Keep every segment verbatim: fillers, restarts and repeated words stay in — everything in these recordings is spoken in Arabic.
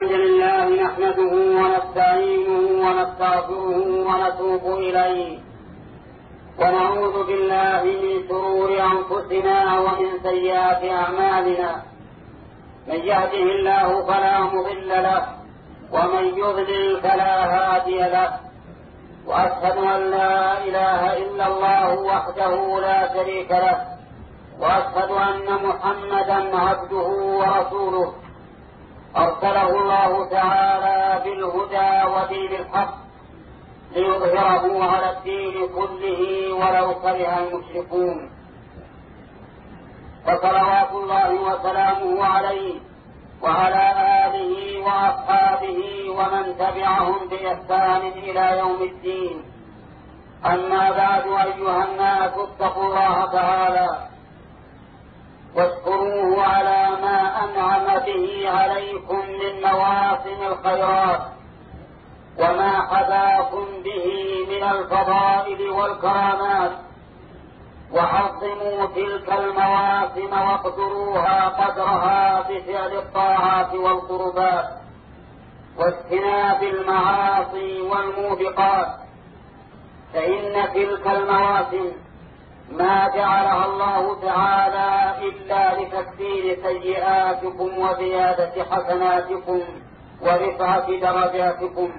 الحمد لله نحمده ونستعينه ونستغفره ونتوب إليه ونعوذ بالله من شرور أنفسنا ومن سيئات أعمالنا. من يهده الله فلا مضل له ومن يضلل فلا هادي له، وأشهد أن لا إله إلا الله وحده لا شريك له، وأشهد أن محمدا عبده ورسوله أرسله الله تعالى بالهدى ودين الحق ليظهره على الدين كله ولو كره المشركون. فصلوات الله وسلامه عليه وعلى آله وأصحابه ومن تبعهم بإحسان إلى يوم الدين. أما بعد، أيها الناس اتقوا الله تعالى واشكروه على ما أنعم به عليكم من مواسم الخيرات وما حباكم به من الفضائل والكرامات، وعظموا تلك المواسم واقدروها قدرها بفعل الطاعات والقربات واجتناب المعاصي والموبقات، فإن تلك المواسم ما جعلها الله تعالى إلا لتكفير سيئاتكم وزيادة حسناتكم ورفعة درجاتكم.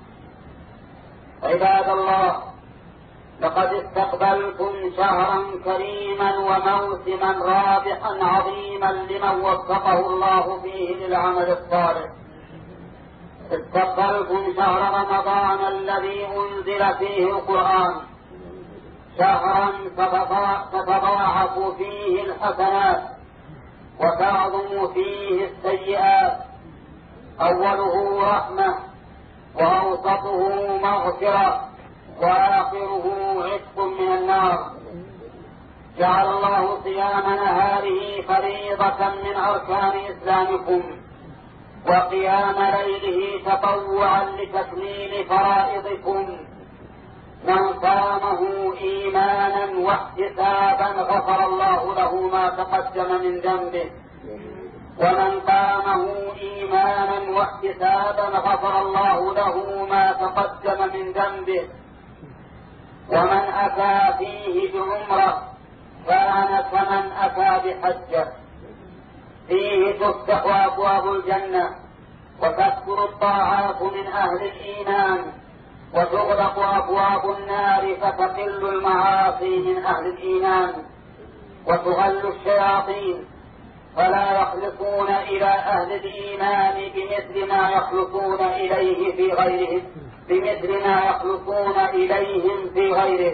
عباد الله، لقد استقبلتم شهرا كريما وموسما رابحا عظيما لمن وفقه الله فيه للعمل الصالح. استقبلتم شهر رمضان الذي أنزل فيه القرآن، شهرا تتضاعف فيه الحسنات وتعظم فيه السيئات. أوله رحمة، وأوسطه مغفرة، وآخره عتق من النار. جعل الله صيام نهاره فريضة من أركان إسلامكم، وقيام ليله تطوعا لتكميل فرائضكم. من قامه إيمانا واحتسابا غفر الله له ما تقدم من ذنبه، ومن قامه إيمانا واحتسابا غفر الله له ما تقدم من ذنبه. ومن أتى فيه بعمرة كان كمن أتى بحجة. فيه تفتح أبواب الجنة وتكثر الطاعات من أهل الإيمان، وتغلق أبواب النار فتقل المعاصي من أهل الإيمان، وتغل الشياطين فلا يخلصون إلى أهل الإيمان بمثل ما يخلصون إليه في غيرهم بمثل ما يخلصون إليهم في غيره.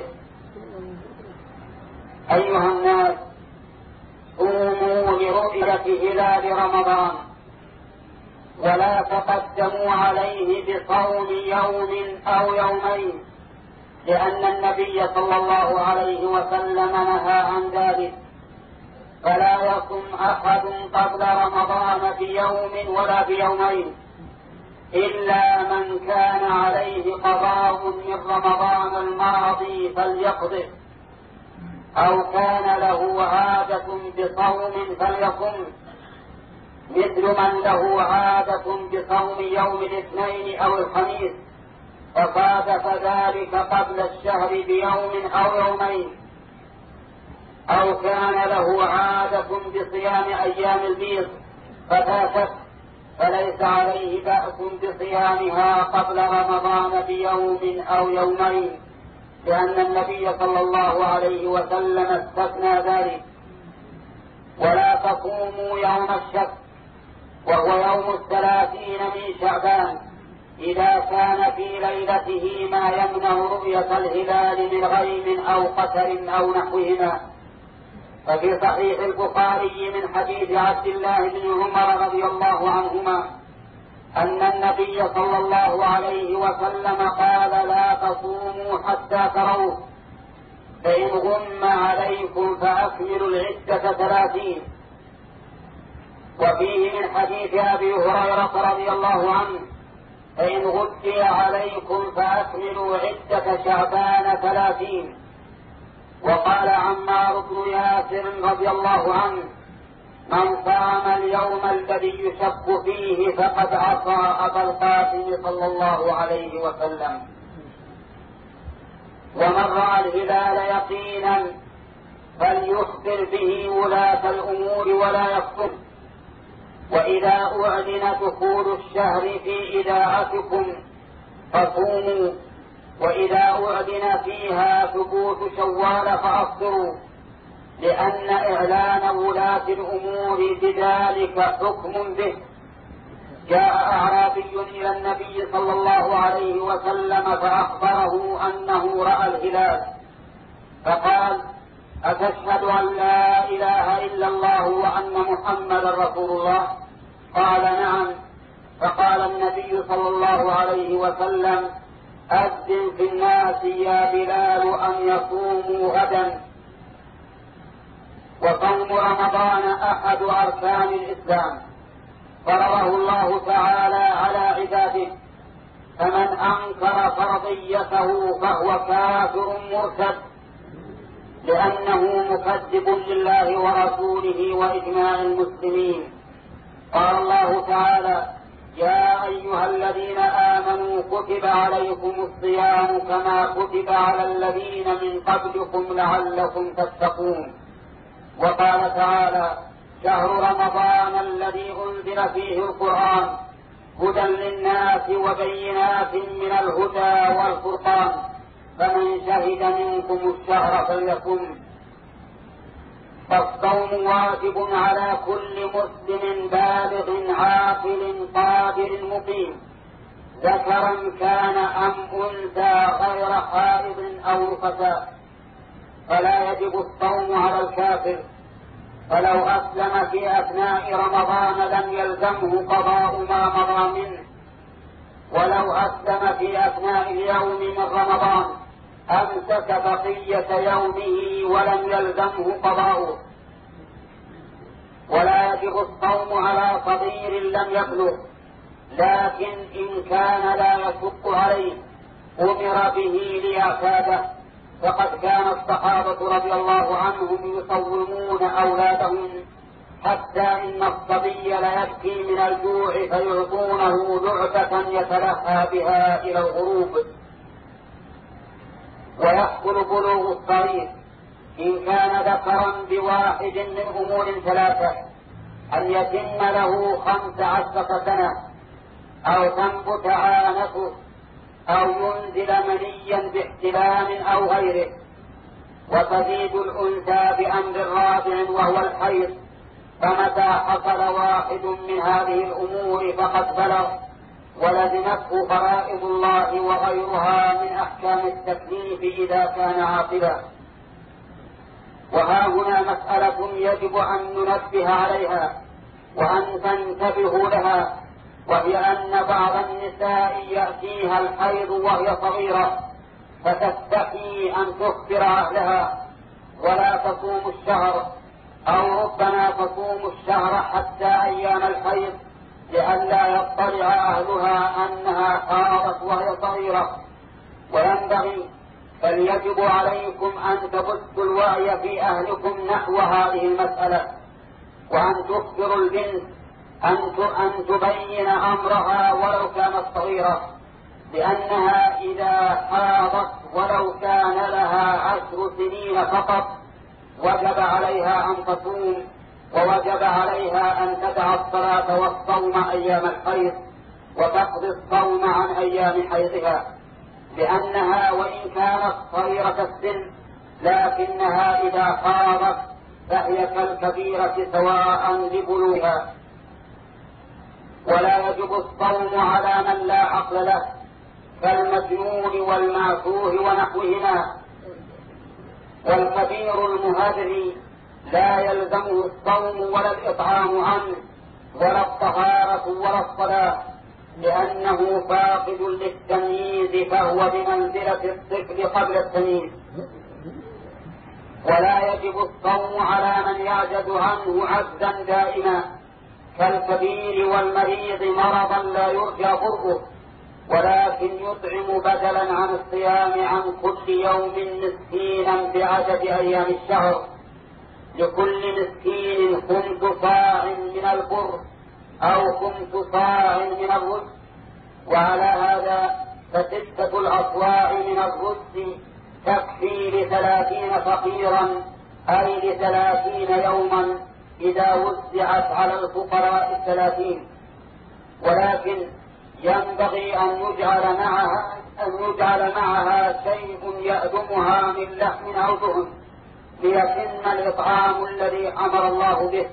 أيها الناس، قوموا لرؤية هلال رمضان، ولا تقدموا عليه بصوم يوم أو يومين، لأن النبي صلى الله عليه وسلم نهى عن ذلك. فلا يصم أحد قبل رمضان بيوم ولا بيومين، إلا من كان عليه قضاء من رمضان الماضي فليقضه، أو كان له عادة بصوم فليصم، مثل من له عادة بصوم يوم الاثنين أو الخميس فصادف ذلك قبل الشهر بيوم أو يومين، أو كان له عادة بصيام أيام البيض ففاتت، فليس عليه بأس بصيامها قبل رمضان بيوم أو يومين، لأن النبي صلى الله عليه وسلم استثنى ذلك. ولا تصوموا يوم الشك، وهو يوم الثلاثين من شعبان، إذا كان في ليلته ما يمنع رؤية الهلال من غيم أو قتر أو نحوهما. ففي صحيح البخاري من حديث عبد الله بن عمر رضي الله عنهما أن النبي صلى الله عليه وسلم قال: لا تصوموا حتى تروه، فإن غم عليكم فأكملوا العدة ثلاثين. وفيه من حديث أبي هريرة رضي الله عنه: فإن غشي عليكم فأكملوا عدة شعبان ثلاثين. وقال عمار بن ياسر رضي الله عنه: من صام اليوم الذي يشك فيه فقد عصى أبا القاسم صلى الله عليه وسلم. ومن رأى الهلال يقينا فليخبر به ولاة الأمور ولا يكتم. وإذا أعلن دخول الشهر في إذاعتكم فصوموا، وإذا أعلن فيها ثبوت شوال فأفطروا، لأن إعلان ولاة الأمور بذلك حكم به. جاء أعرابي إلى النبي صلى الله عليه وسلم فأخبره أنه رأى الهلال، فقال: أتشهد أن لا إله إلا الله وأن محمدا رسول الله؟ قال: نعم. فقال النبي صلى الله عليه وسلم: أذن في الناس يا بلال أن يصوموا غدا. وصوم رمضان أحد أركان الإسلام، فرضه الله تعالى على عباده، فمن أنكر فرضيته فهو كافر مرتد، لأنه مكذب لله ورسوله وإجماع المسلمين. قال الله تعالى: يا أيها الذين آمنوا كتب عليكم الصيام كما كتب على الذين من قبلكم لعلكم تتقون. وقال تعالى: شهر رمضان الذي أنزل فيه القرآن هدى للناس وبينات من الهدى والفرقان، فمن شهد منكم الشهر فليصم. فالصوم واجب على كل مسلم بالغ عاقل قادر مقيم، ذكرا كان أم أنثى غير حائض أو نفساء. فلا يجب الصوم على الكافر، فلو أسلم في أثناء رمضان لم يلزمه قضاء ما مضى منه، ولو أسلم في أثناء اليوم من رمضان أمسك بقية يومه ولم يلزمه قضاؤه. ولا يجب الصوم على صغير لم يبلغ، لكن إن كان لا يشق عليه أمر به ليعتاده، فقد كان الصحابة رضي الله عنهم يصومون أولادهم حتى إن الصبي ليبكي من الجوع فيعطونه لعبة يتلهى بها إلى الغروب. ويحصل بلوغ الصغير إن كان ذكرا بواحد من أمور ثلاثة: أن يتم له خمس عشرة سنة، أو تنبت عانته، أو ينزل منيا باحتلام أو غيره. وتزيد الأنثى بأمر رابع وهو الحيض، فمتى حصل واحد من هذه الأمور فقد بلغ ولزمته فرائض الله وغيرها من أحكام التكليف إذا كان عاقلا. وها هنا مسألة يجب أن ننبه عليها وأن تنتبهوا لها، وهي أن بعض النساء يأتيها الحيض وهي صغيرة فتستحي أن تخبر أهلها ولا تصوم الشهر، أو ربما تصوم الشهر حتى أيام الحيض لئلا يطلع أهلها أنها حاضت وهي صغيرة. وينبغي بل يجب عليكم أن تبثوا الوعي في أهلكم نحو هذه المسألة، وأن تخبروا البنت أن تبين أمرها ولو كانت صغيرة، لأنها إذا حاضت ولو كان لها عشر سنين فقط وجب عليها أن تصوم، ووجب عليها أن تدع الصلاة والصوم أيام الحيض وتقضي الصوم عن أيام حيضها، لأنها وإن كانت صغيرة السن لكنها إذا حاضت فهي كالكبيرة سواء لبلوغها. ولا يجب الصوم على من لا عقل له كالمجنون والمعتوه ونحوهما. والكبير المهذري لا يلزمه الصوم ولا الإطعام عنه ولا الطهارة ولا الصلاة، لأنه فاقد للتمييز فهو بمنزلة الطفل قبل التمييز. ولا يجب الصوم على من يعجز عنه عجزا دائما كالكبير والمريض مرضا لا يرجى برؤه، ولكن يطعم بدلا عن الصيام عن كل يوم مسكينا بعدد أيام الشهر. لكل مسكين خمس صاع من البر أو خمس صاع من الرز. وعلى هذا فستة الأصواع من الرز تكفي لثلاثين فقيرا، أي لثلاثين يوما إذا وزعت على الفقراء الثلاثين. ولكن ينبغي أن يجعل معها أن يجعل معها شيء يأدمها من لحم أو دهن ليتم الإطعام الذي أمر الله به.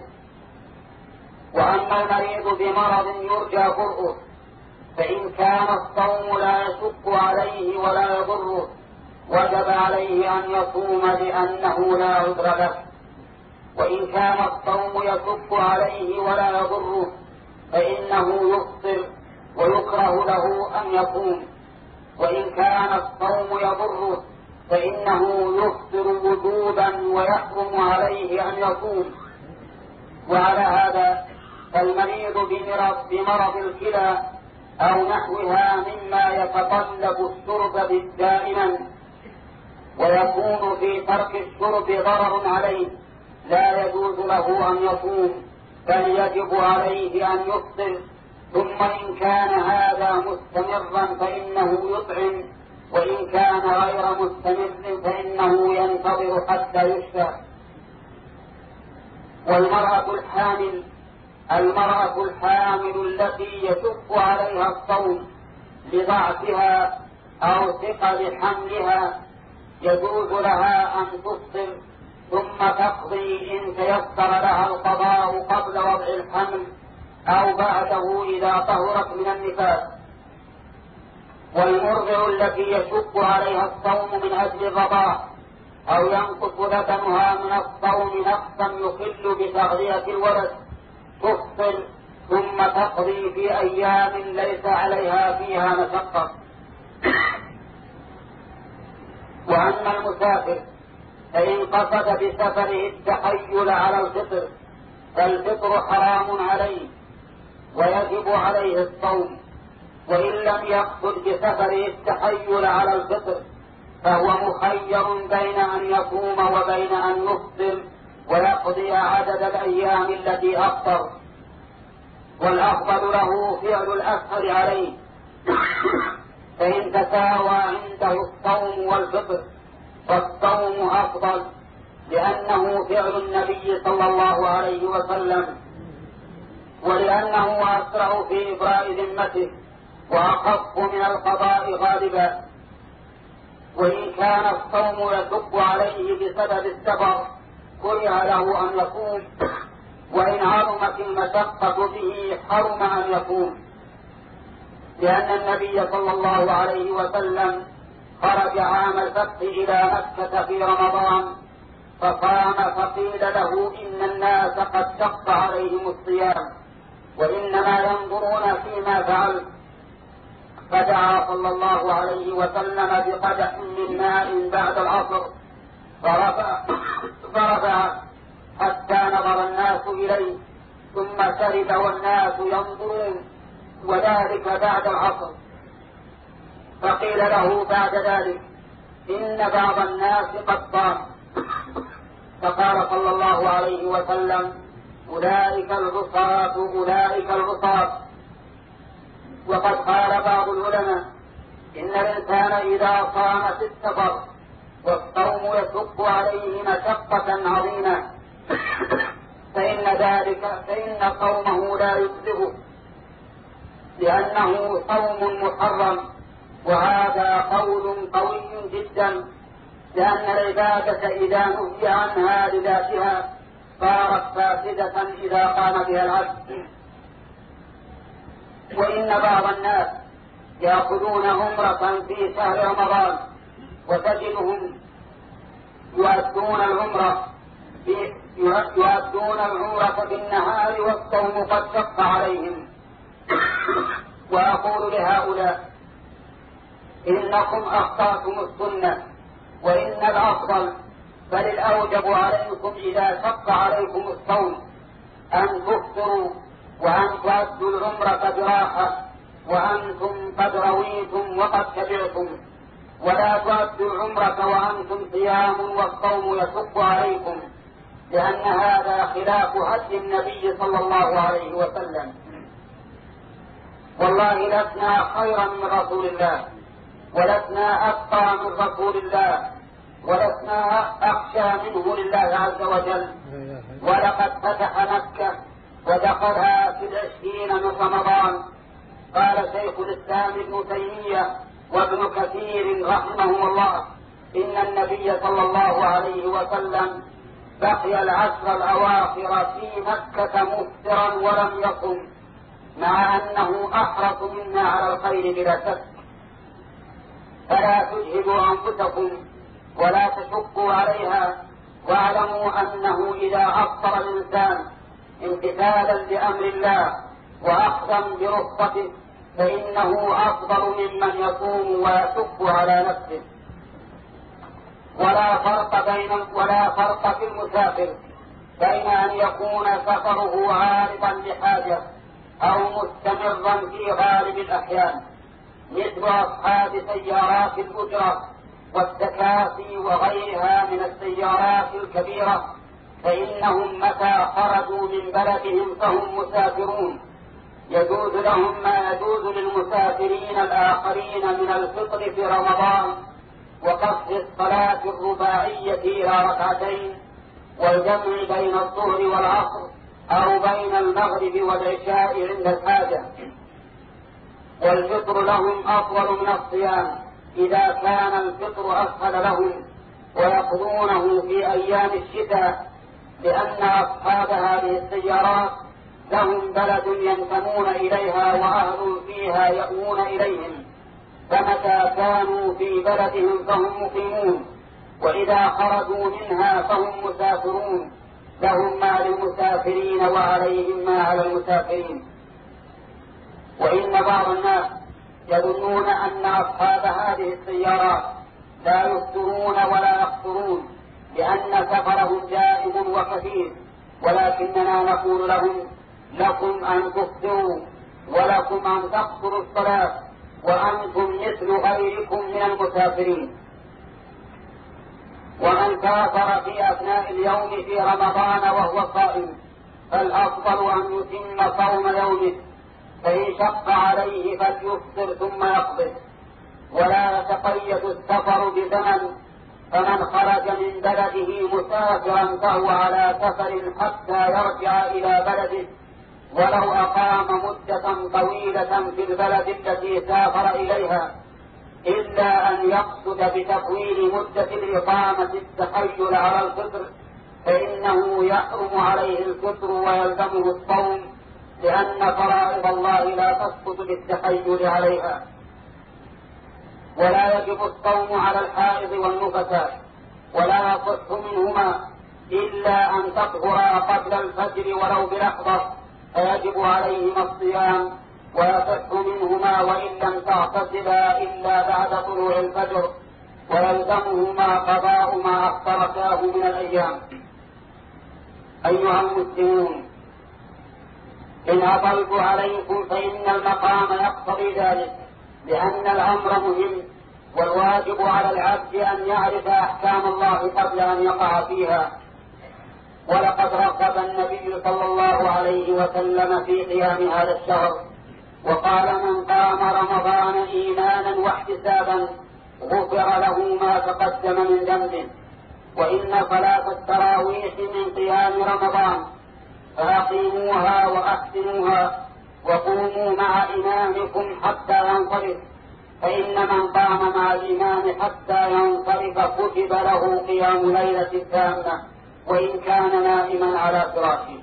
وأما المريض بمرض يرجى برؤه فإن كان الصوم لا يشق عليه ولا يضره وجب عليه أن يصوم لأنه لا عذر له. وإن كان الصوم يشق عليه ولا يضره فإنه يفطر ويكره له أن يصوم. وإن كان الصوم يضره فإنه يفطر وجوبا ويحرم عليه أن يصوم. وعلى هذا فالمريض بمرض, بمرض الكلى أو نحوها مما يتطلب الشرب دائما ويكون في ترك الشرب ضرر عليه لا يجوز له أن يصوم، بل يجب عليه أن يفطر. ثم إن كان هذا مستمرا فإنه يطعم، وإن كان غير مستمر فإنه ينتظر حتى يشفى. والمرأة الحامل المرأة الحامل التي يشق عليها الصوم لضعفها أو ثقل حملها يجوز لها أن تفطر ثم تقضي إن تيسر لها القضاء قبل وضع الحمل أو بعده إذا طهرت من النفاس. والمرضع التي يشق عليها الصوم من أجل الرضاع أو ينقص لبنها من الصوم نقصا يخل بتغذية الولد تفطر ثم تقضي في أيام ليس عليها فيها مشقة. وأما المسافر فإن قصد بسفره التحيل على الفطر فالفطر حرام عليه ويجب عليه الصوم. وإن لم يقصد بسفره التحيل على الفطر فهو مخير بين أن يصوم وبين أن يفطر ويقضي عدد الأيام التي أفطر، والأفضل له فعل الأسهل عليه فإن تساوى عنده الصوم والفطر فالصوم أفضل لأنه فعل النبي صلى الله عليه وسلم ولأنه أسرع في إبراء ذمته وأخف من القضاء غالبا. وإن كان الصوم يشق عليه بسبب السفر كره له أن يصوم، وإن عظمت المشقة به حرم أن يصوم، لأن النبي صلى الله عليه وسلم خرج عام الفتح إلى مكة في رمضان فقام فقيل له إن الناس قد شق عليهم الصيام وإنما ينظرون فيما فعل، فدعا صلى الله عليه وسلم بقدح من ماء بعد العصر فرفع, فرفع حتى نظر الناس إليه ثم شرب والناس ينظرون، وذلك بعد العصر. فقيل له بعد ذلك إن بعض الناس قد صام، فقال صلى الله عليه وسلم أولئك العصاة أولئك العصاة. وقد قال بعض العلماء إن الإنسان إذا صام في السفر والصوم يشق عليه مشقة عظيمة فإن ذلك فإن صومه لا يجزئه لأنه صوم محرم، وهذا قول قوي جدا، لأن العبادة إذا نهي عنها لذاتها صارت فاسدة إذا قام بها العبد. وإن بعض الناس يأخذون عمرة في شهر رمضان وتجدهم يؤدون العمرة يؤدون العمرة بالنهار والصوم قد شق عليهم. وأقول لهؤلاء إنكم أخطأتم السنة، وإن الأفضل بل الأوجب عليكم إذا شق عليكم الصوم أن تفطروا وأن تؤدوا العمرة براحة وأنتم قد رويتم وقد شبعتم، ولا تؤدوا العمرة وأنتم صيام والصوم يشق عليكم، لأن هذا خلاف هدي النبي صلى الله عليه وسلم. والله لسنا خيرا من رسول الله، ولسنا أتقى من رسول الله، ولسنا أخشى منه لله عز وجل. ولقد فتح مكة ودخلها في العشرين من رمضان. قال شيخ الإسلام ابن تيمية وابن كثير رحمه الله إن النبي صلى الله عليه وسلم بقي العشر الأواخر في مكة مفطرا ولم يصم، مع أنه أحرص منا على الخير بلا شك. فلا تجهدوا أنفسكم ولا تشقوا عليها، واعلموا أنه إذا أفطر الإنسان امتثالا لأمر الله وأخذا برخصته فإنه أفضل ممن يصوم ويشق على نفسه. ولا فرق بين ولا فرق في المسافر بين أن يكون سفره عارضا لحاجة أو مستمرا في غالب الأحيان، مثل أصحاب سيارات الأجرة والتكاسي وغيرها من السيارات الكبيرة، فإنهم متى خرجوا من بلدهم فهم مسافرون، يجوز لهم ما يجوز للمسافرين الآخرين من الفطر في رمضان وقصد الصلاة الرباعية إلى ركعتين، والجمع بين الظهر والعصر أو بين المغرب والعشاء عند الحاجة. والفطر لهم أفضل من الصيام إذا كان الفطر أسهل لهم، ويقضونه في أيام الشتاء، لأن أصحاب هذه السيارات لهم بلد ينتمون إليها وأهل فيها يأوون إليهم، فمتى كانوا في بلدهم فهم مقيمون، وإذا خرجوا منها فهم مسافرون، لهم ما للمسافرين وعليهم ما على المسافرين. وإن بعض الناس يظنون أن أصحاب هذه السيارات لا يفطرون ولا يقصرون لأن سفرهم دائم وكثير، ولكننا نقول لهم: لكم أن تفطروا ولكم أن تقصروا الصلاة، وأنتم مثل غيركم من المسافرين. ومن سافر في أثناء اليوم في رمضان وهو صائم فالأفضل أن يتم صوم يومه، فإن شق عليه فليفطر ثم يقضي، ولا يتقيد السفر بزمن، فمن خرج من بلده مسافرا فهو على سفر حتى يرجع إلى بلده، ولو أقام مدة طويلة في البلد التي سافر إليها، إلا أن يقصد بتطويل مدة الإقامة التحيل على الفطر، فإنه يحرم عليه الفطر ويلزمه الصوم، لأن فرائض الله لا تسقط بالتحيل عليها. ولا يجب الصوم على الحائض والنفساء، ولا يصح منهما إلا أن تطهرا قبل الفجر ولو بلحظة، فيجب عليهما الصيام، ويصح منهما وإن لم تغتسلا إلا بعد طلوع الفجر، ويلزمهما قضاء ما أخطرتاه من الأيام. أيها المسلمون، إن أطلت عليكم فإن المقام يقتضي ذلك، لأن الأمر مهم، والواجب على العبد أن يعرف أحكام الله قبل أن يقع فيها. ولقد رغب النبي صلى الله عليه وسلم في قيام هذا الشهر، وقال: من قام رمضان إيمانا واحتسابا غفر له ما تقدم من ذنبه. وإن صلاة التراويح من قيام رمضان، فأقيموها وأحسنوها وقوموا مع إمامكم حتى ينصرف، فإن من قام مع الإمام حتى ينصرف كتب له قيام ليلة تامة وإن كان نائما على فراشه.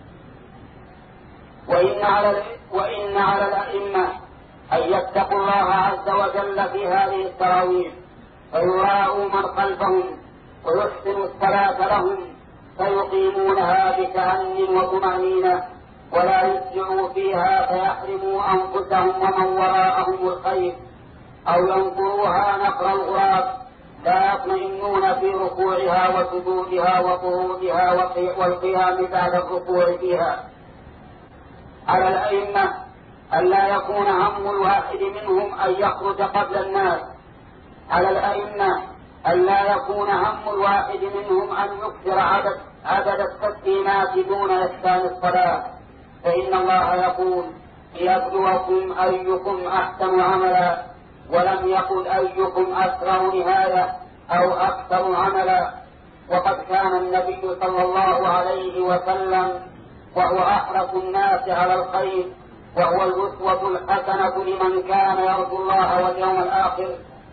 وإن على وإن على الأئمة أن يتقوا الله عز وجل في هذه التراويح، فيراءوا من خلفهم ويحسنوا الصلاة لهم، فيقيمونها بتأن وطمأنينة، ولا يسرعوا فيها فيحرموا أنفسهم ومن وراءهم الخير، أو ينقروها نقر الغراب، لا يطمئنون في ركوعها وسجودها وقعودها والقيام بعد الركوع فيها. على الأئمة ألا يكون هم الواحد منهم أن يخرج قبل الناس، على الأئمة ألا يكون هم الواحد منهم أن يكثر عدد عدد التسليمات دون إحسان الصلاة، فإن الله يقول ليبلوكم أيكم أحسن عملا، ولم يقل أيكم أسرع نهاية أو أكثر عملا. وقد كان النبي صلى الله عليه وسلم وهو أحرص الناس على الخير، وهو الأسوة الحسنة لمن كان يرجو الله واليوم الآخر،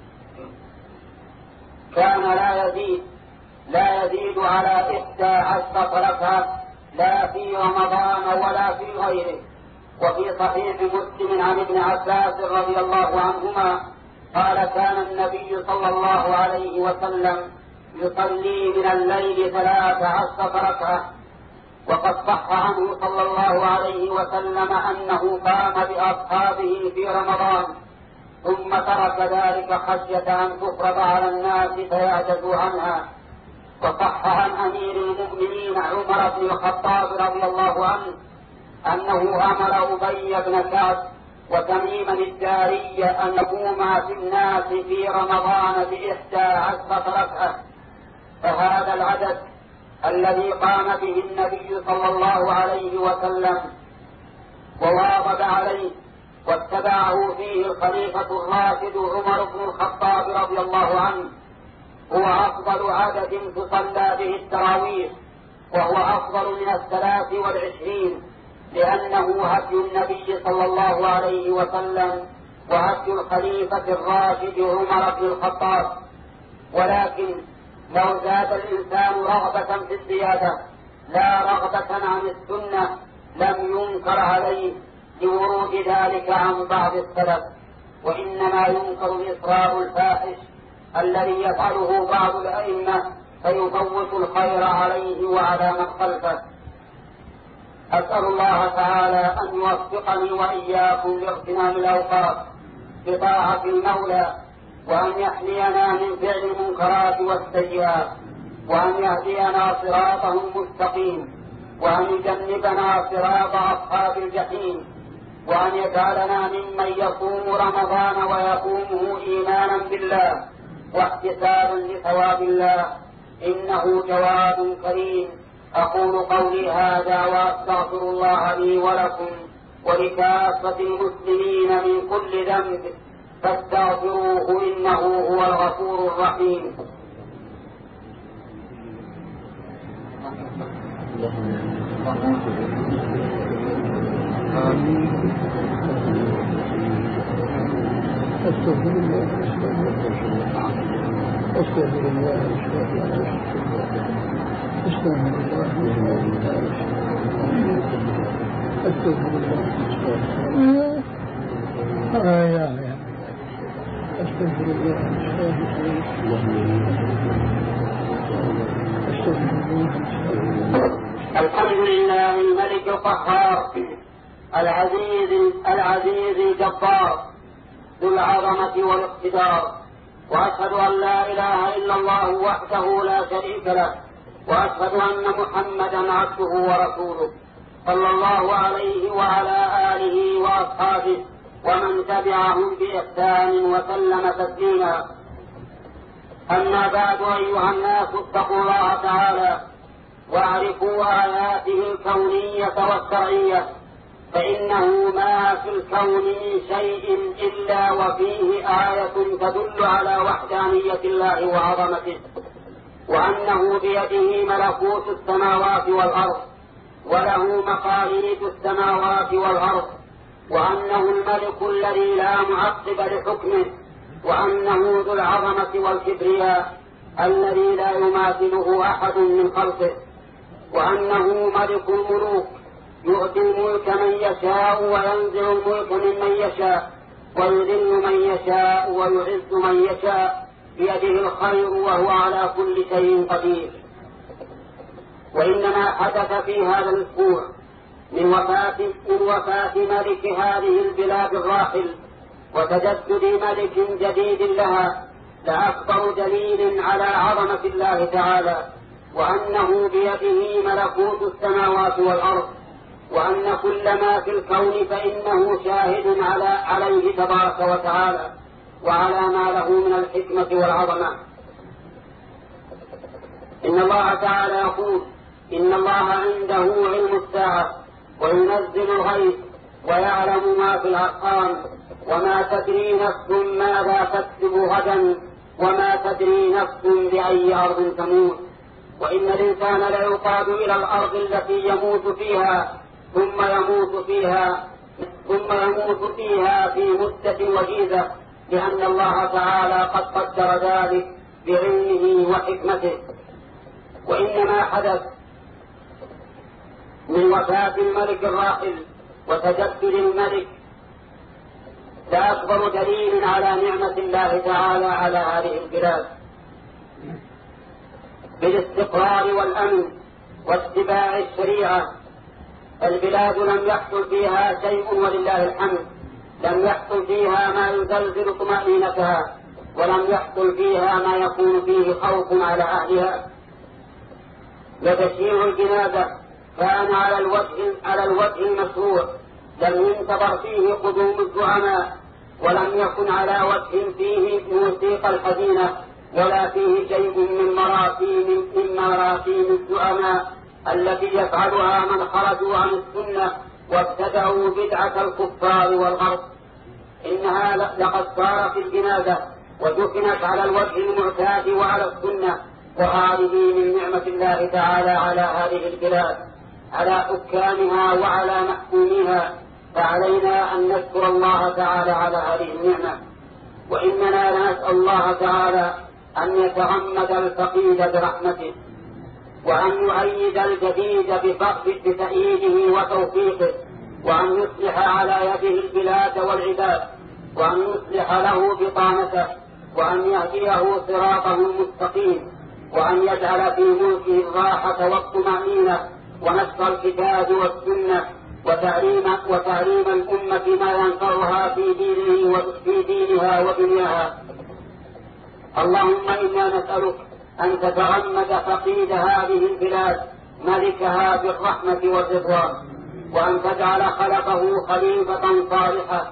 كان لا يزيد لا يزيد على إحدى عشرة ركعة لا في رمضان ولا في غيره. وفي صحيح مسلم عن ابن عباس رضي الله عنهما قال كان النبي صلى الله عليه وسلم يصلي من الليل ثلاث عشرة ركعة. وقد صح عنه صلى الله عليه وسلم أنه قام بأصحابه في رمضان ثم ترك ذلك خشية أن تفرض على الناس فيعجزوا عنها. وصح عن أمير المؤمنين عمر بن الخطاب رضي الله عنه أنه أمر أبي بن كعب وتميما الداري أن يقوما في الناس في رمضان بإحدى عشرة ركعة. فهذا العدد الذي قام به النبي صلى الله عليه وسلم وواظب عليه واتبعه فيه الخليفة الراشد عمر بن الخطاب رضي الله عنه هو أفضل عدد تصلى به التراويح، وهو أفضل من الثلاث والعشرين، لأنه هدي النبي صلى الله عليه وسلم وهدي الخليفة الراشد عمر بن الخطاب. ولكن لو زاد الإنسان رغبة في الزيادة لا رغبة عن السنة لم ينكر عليه لورود ذلك عن بعض السلف، وإنما ينكر الإصرار الفاحش الذي يفعله بعض الأئمة فيفوت الخير عليه وعلى من خلفه. أسأل الله تعالى أن يوفقني وإياكم لاغتنام الأوقات بطاعة المولى، وأن يحمينا من فعل المنكرات والسيئات، وأن يهدينا صراطه المستقيم، وأن يجنبنا صراط أصحاب الجحيم، وأن يجعلنا ممن يصوم رمضان ويقومه إيمانا بالله واحتسابا لثواب الله، إنه جواد كريم. أقول قولي هذا وأستغفر الله لي ولكم ولكافة المسلمين من كل ذنب فاستغفروه إنه هو الغفور الرحيم. أستغفر الله أستغفر الله أستغفر الله أستغفر الله أستغفر الله. الحمد لله الملك القهار العزيز العزيز الجبار ذو العظمة والاقتدار، وأشهد أن لا إله إلا الله وحده لا شريك له، وأشهد أن محمدا عبده ورسوله صلى الله عليه وعلى آله وأصحابه ومن تبعهم بإحسان وسلم تسليما. أما بعد أيها الناس اتقوا الله تعالى واعرفوا آياته الكونية والشرعية، فإنه ما في الكون من شيء إلا وفيه آية تدل على وحدانية الله وعظمته، وأنه بيده ملكوت السماوات والأرض وله مقاليد السماوات والأرض، وأنه الملك الذي لا معقب لحكمه، وأنه ذو العظمة والكبرياء الذي لا يماثله أحد من خلقه، وأنه ملك الملوك يؤتي الملك من يشاء وينزع الملك ممن يشاء ويذل من يشاء ويعز من يشاء، بيده الخير وهو على كل شيء قدير. وإنما حدث في هذا الأسبوع من وفاة من وفاة ملك هذه البلاد الراحل وتجدد ملك جديد لها لأكبر دليل على عظمة الله تعالى، وأنه بيده ملكوت السماوات والأرض، وأن كل ما في الكون فإنه شاهد على عليه تبارك وتعالى وعلى ما له من الحكمة والعظمة. إن الله تعالى يقول إن الله عنده علم الساعة وينزل الغيث ويعلم ما في الأرحام وما تدري نفس ماذا تكسب غدا وما تدري نفس بأي أرض تموت. وإن الإنسان ليقاد إلى الأرض التي يموت فيها ثم يموت فيها ثم يموت فيها في مدة وجيزة، لأن الله تعالى قد قدر ذلك بعلمه وحكمته. وإنما حدث من وفاة الملك الراحل وتجدد الملك لأكبر دليل على نعمة الله تعالى على هذه البلاد بالاستقرار والأمن واتباع الشريعة. البلاد لم يحصل فيها شيء ولله الحمد، لم يحصل فيها ما يزلزل طمأنينتها، ولم يحصل فيها ما يكون فيه خوف على أهلها. وتشييع الجنازة كان على الوجه على الوجه المشروع، لم ينتظر فيه قدوم الزعماء، ولم يكن على وجه فيه موسيقى الحزينة، ولا فيه شيء من مراسيم من مراسيم الزعماء التي يفعلها من خرجوا عن السنة وابتدعوا بدعة الكفار والغرب. إنها لقد صارت الجنازة ودفنت على الوجه المعتاد وعلى السنة، وهذه من نعمة الله تعالى على هذه البلاد، على حكامها وعلى محكوميها، فعلينا أن نشكر الله تعالى على هذه النعمة. وإننا نسأل الله تعالى أن يتغمد الفقيد برحمته، وأن يؤيد الجديد بتأييده وتوفيقه، وأن يصلح على يده البلاد والعباد، وأن يصلح له بطانته، وأن يهديه صراطه المستقيم، وأن يجعل في ملكه الراحة والطمأنينة ونشر الكتاب والسنة وتعليم وتعليم الأمة ما ينفعها في دينه وفي دينها ودنياها. اللهم إنا نسألك أن تتغمد فقيد هذه البلاد ملكها بالرحمة والرضوان، وأن تجعل خلقه خليفة صالحة،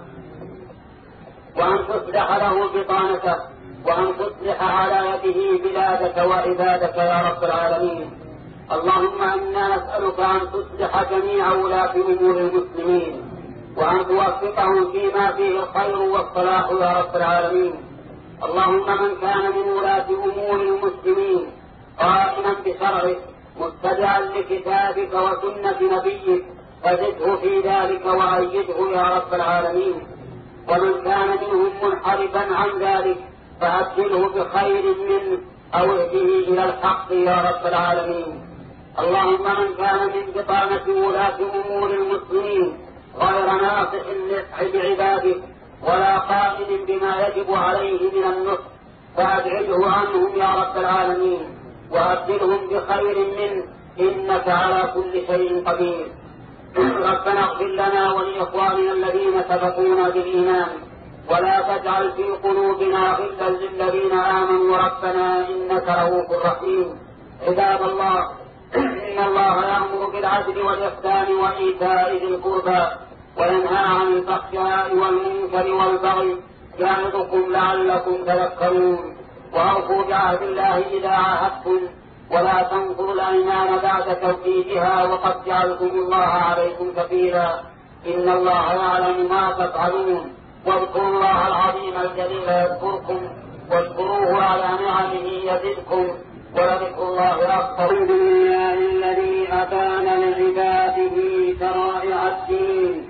وأن تصلح له بطانته، وأن تصلح على يده بلادك وعبادك يا رب العالمين. اللهم إنا نسألك أن تصلح جميع ولاة أمور المسلمين، وأن توفقهم فيما فيه الخير والصلاح يا رب العالمين. اللهم من كان من ولاة أمور المسلمين قائما بشرعك متبعا لكتابك وسنة نبيك فزده في ذلك وأيده يا رب العالمين. ومن كان منهم منحرفا عن ذلك فأبدله بخير منه أو اهده إلى الحق يا رب العالمين. اللهم من كان من بطانة ولاة أمور المسلمين غير ناصح لعبادك ولا قائم بما يجب عليه من النصح فأبعده عنهم يا رب العالمين، وأبدلهم بخير منه إنك على كل شيء قدير. ربنا اغفر لنا ولإخواننا الذين سبقونا بالإيمان، ولا تجعل في قلوبنا غلا للذين آمنوا ربنا إنك رؤوف رحيم. عباد الله، إن الله يأمر بالعدل والإحسان وإيتاء ذي القربى وينهى عن الفحشاء والمنكر والبغي يعظكم لعلكم تذكرون. وأوفوا بعهد الله إذا عاهدتم، ولا تنقضوا الأيمان بعد توكيدها وقد جعلتم الله عليكم كفيلا، إن الله يعلم ما تفعلون. واذكروا الله العظيم الجليل يذكركم، واذكروه على نعمه يزدكم، ولذكر الله أكبر. الحمد لله الذي أبان لعباده شرائع الدين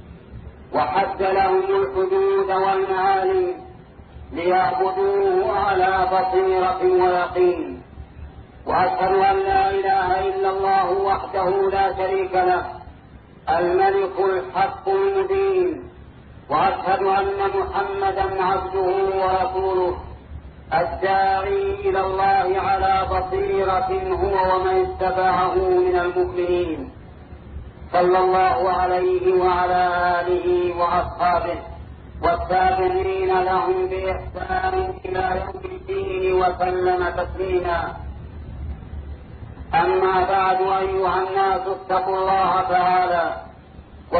وحد لهم الحدود والمعالم ليعبدوه على بصيرة ويقين. وأشهد أن لا إله إلا الله وحده لا شريك له الملك الحق المبين. وأشهد أن محمدا عبده ورسوله الداعي إلى الله على بصيرة هو ومن اتبعه من المؤمنين، صلى الله عليه وعلى آله وأصحابه والتابعين لهم بإحسان إلى يوم الدين وسلم تسليما. أما بعد، أيها الناس اتقوا الله تعالى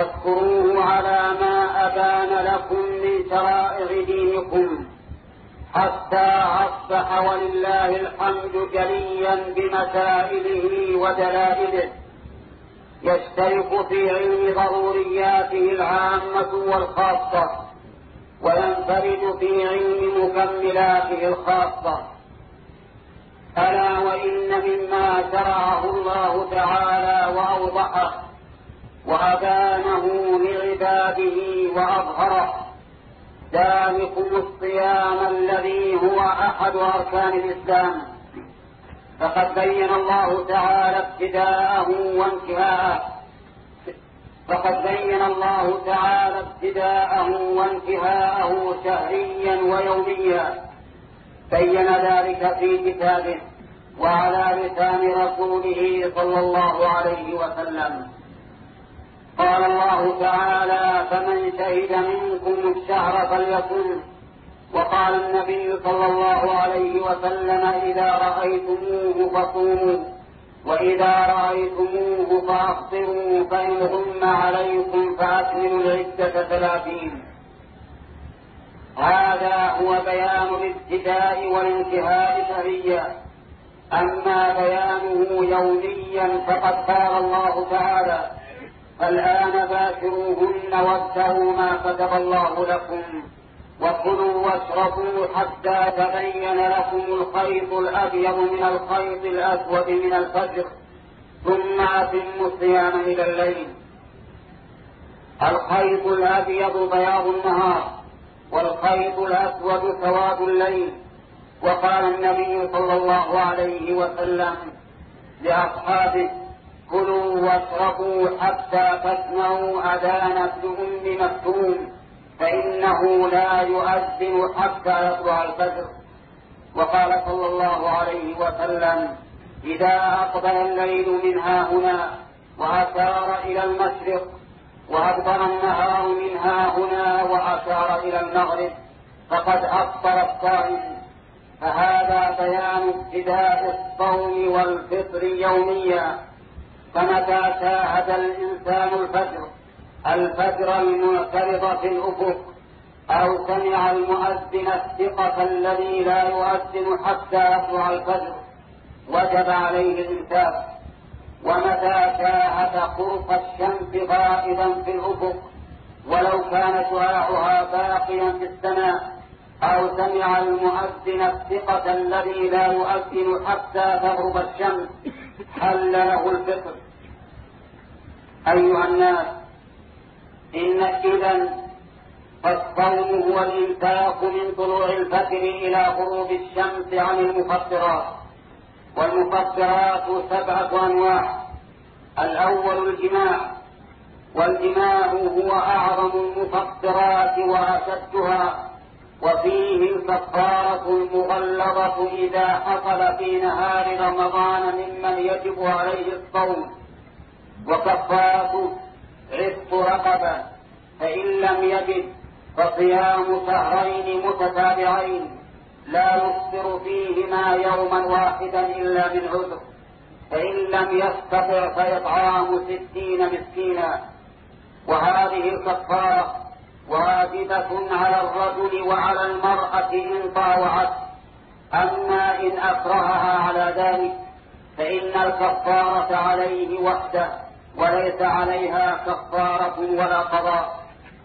واذكروه على ما أبان لكم من شرائع دينكم، حتى أصبح ولله الحمد جليا بمسائله ودلائله، يشترك في علم ضرورياته العامة والخاصة، وينفرد في علم مكملاته الخاصة. ألا وإن مما شرعه الله تعالى وأوضحه وأبانه لعباده وأظهره ذلكم الصيام الذي هو أحد أركان الإسلام، فقد بين الله تعالى ابتداءه وانتهاءه فقد بين الله تعالى ابتداءه وانتهاءه شهريا ويوميا، بين ذلك في كتابه وعلى لسان رسوله صلى الله عليه وسلم. قال الله تعالى: فمن شهد منكم الشهر فليصم. وقال النبي صلى الله عليه وسلم: إذا رأيتموه فصوموا، وإذا رأيتموه فأفطروا، فإن غم عليكم فأكملوا العدة ثلاثين. هذا هو بيان الابتداء والانتهاء شهريا. أما بيانه يوميا فقد قال الله تعالى: الآن باشروهن وابتغوا ما كتب الله لكم، وكلوا واشربوا حتى تبين لكم الخيط الأبيض من الخيط الأسود من الفجر، ثم أتموا الصيام إلى الليل. الخيط الأبيض بياض النهار، والخيط الأسود سواد الليل. وقال النبي صلى الله عليه وسلم لأصحابه: كلوا واشربوا حتى تسمعوا أذان ابن أم مكتوم، فإنه لا يؤذن حتى يطلع الفجر. وقال صلى الله عليه وسلم: إذا أقبل الليل من ها هنا وأشار إلى المشرق، وأدبر النهار من ها هنا وأشار إلى المغرب، فقد أفطر الصائم. فهذا بيان ابتداء الصوم والفطر يوميا. فمتى شاهد الإنسان الفجر الفجر المعترض في الأفق، أو سمع المؤذن الثقة الذي لا يؤذن حتى يطلع الفجر، وجب عليه الإمساك. ومتى شاهد قرص الشمس غائبا في الأفق ولو كان شعاعها باقيا في السماء، أو سمع المؤذن الثقة الذي لا يؤذن حتى تغرب الشمس، حل له الفطر. أيها الناس، إن إذن فالصوم هو الإمساك من طلوع الفجر إلى غروب الشمس عن المفطرات. والمفطرات سبعة أنواع. الأول الجماع، والجماع هو أعظم المفطرات وأشدها، وفيه الكفارة المغلظة إذا حصل في نهار رمضان ممن يجب عليه الصوم. وكفارة عتق رقبة، فإن لم يجد فصيام شهرين متتابعين لا يفطر فيهما يوما واحدا إلا من عذر، فإن لم يستطع فإطعام ستين مسكينا. وهذه الكفارة واجبة على الرجل وعلى المرأة إن طاوعت. أما إن أكرهها على ذلك فإن الكفارة عليه وحده، وليس عليها كفارة ولا قضاء.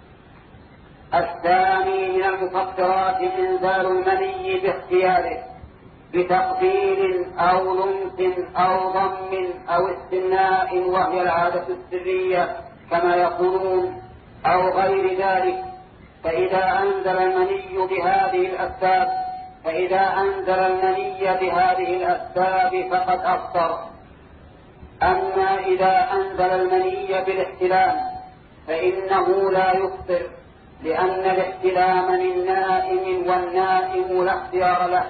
الثاني من المفطرات إنزال المني باختياره، بتقبيل أو لمس أو ضم أو استمناء، وهي العادة السرية كما يقولون، أو غير ذلك. فإذا أنزل المني بهذه الأسباب فإذا أنزل المني بهذه الأسباب فقد أفطر. أما إذا أنزل المني بالاحتلام فإنه لا يفطر، لأن الاحتلام للنائم والنائم لا اختيار له.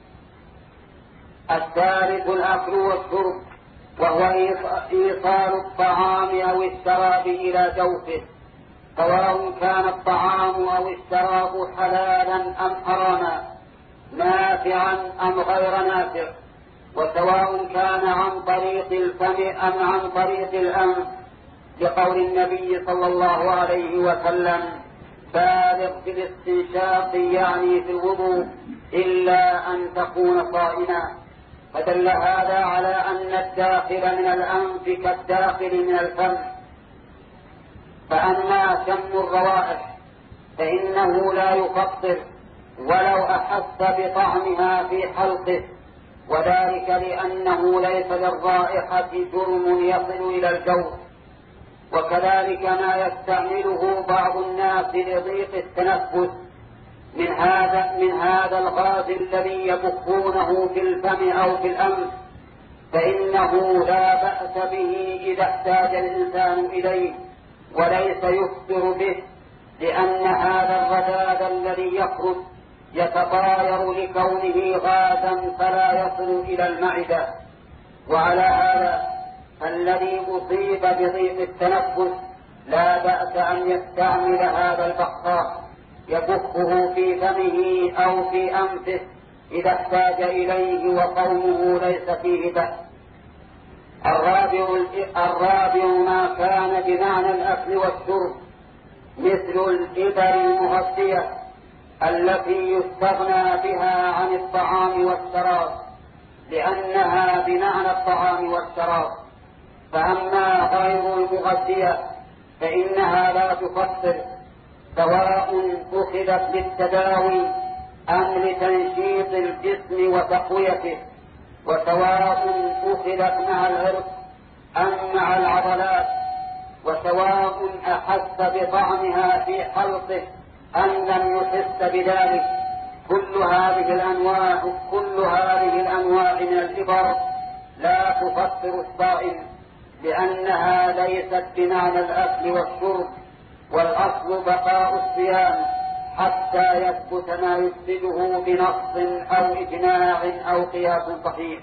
الثالث الأكل والشرب، وهو إيصال الطعام أو الشراب إلى جوفه، سواء كان الطعام أو الشراب حلالا أم حراما، نافعا أم غير نافع، وسواء كان عن طريق الفم أم عن طريق الأنف، لقول النبي صلى الله عليه وسلم: بالغ في الاستنشاق يعني في الوضوء إلا أن تكون صائما، فدل هذا على أن الداخل من الأنف كالداخل من الفم. فأما شم الروائح فإنه لا يفطر ولو أحس بطعمها في حلقه، وذلك لأنه ليس للرائحة جرم يصل إلى الجوف. وكذلك ما يستعمله بعض الناس لضيق التنفس من هذا من هذا الغاز الذي يبخونه في الفم أو في الأنف، فإنه لا بأس به إذا احتاج الإنسان إليه وليس يفطر به، لأن هذا الرذاذ الذي يخرج يتطاير لكونه غازا فلا يصل إلى المعدة. وعلى هذا الذي أصيب بضيق التنفس لا بأس أن يستعمل هذا البخاخ يبخه في فمه أو في أنفه إذا احتاج إليه وقومه ليس فيه بأس. الرابع, الرابع ما كان بمعنى الأكل والشرب مثل الإبر المغذية التي يستغنى بها عن الطعام والشراب، لأنها بمعنى الطعام والشراب. فأما غير المغذية فإنها لا تفطر، سواء أخذت للتداوي أم لتنشيط الجسم وتقويته، وسواء أخذت مع العرق أم مع العضلات، وسواء أحس بطعمها في حلقه أم لم يحس بذلك. كل هذه الأنواع كل هذه الأنواع من الإبر لا تفطر الصائم، لأنها ليست بمعنى الأكل والشرب، والأصل بقاء الصيام حتى يثبت ما يفسده بنص أو إجماع أو قياس صحيح.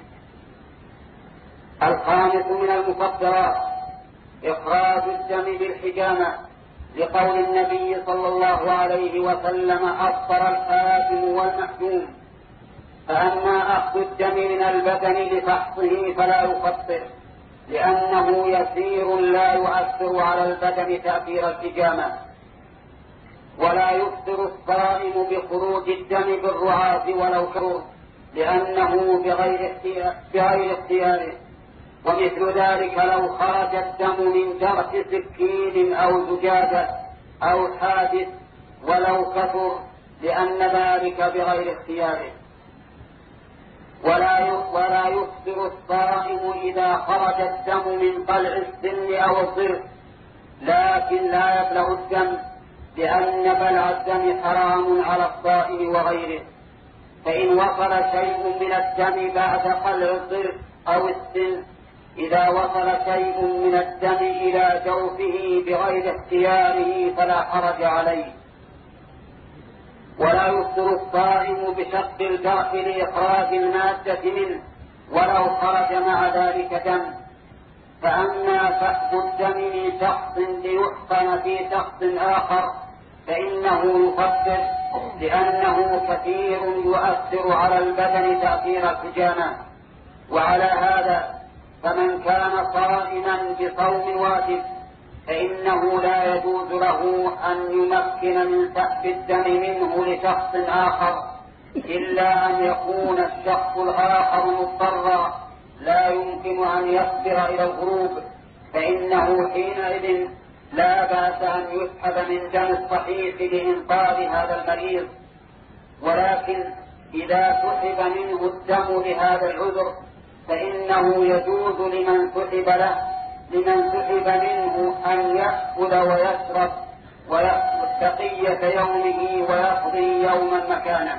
الخامس من المفطرات إخراج الدم بالحجامة، لقول النبي صلى الله عليه وسلم أفطر الحاكم والمحجوم. فأما أخذ الدم من البدن لفحصه فلا يفطر، لأنه يسير لا يؤثر على البدن تأثير الحجامة. ولا يفطر الصائم بخروج الدم بالرعاة ولو كرر، لأنه بغير اختيار بغير اختياره. ومثل ذلك لو خرج الدم من جرح سكين أو زجاجة أو حادث ولو كثر، لأن ذلك بغير اختياره. ولا ولا يفطر الصائم إذا خرج الدم من طلع السن أو الضرس، لكن لا يبلغ الدم، لأن بلع الدم حرام على الصائم وغيره. فإن وصل شيء من الدم بعد قلع الضرس أو السن، إذا وصل شيء من الدم إلى جوفه بغير اختياره فلا حرج عليه. ولا يفطر الصائم بشق الجرح لإخراج المادة منه ولو خرج مع ذلك دم. فأما سحب الدم من شخص ليحقن في شخص آخر فإنه يفطر، لأنه كثير يؤثر على البدن تأثير الحجامة. وعلى هذا فمن كان صائما بصوم واجب فإنه لا يجوز له أن يمكن من سحب الدم منه لشخص آخر، إلا أن يكون الشخص الآخر مضطرا لا يمكن أن يصبر إلى الغروب، فإنه حينئذ لا بأس أن يسحب من دم الصحيح لإنقاذ هذا المريض. ولكن إذا سحب منه الدم لهذا العذر فإنه يجوز لمن سحب له لمن سحب منه أن يأكل ويشرب ويأكل بقية يومه ويقضي يوما مكانه.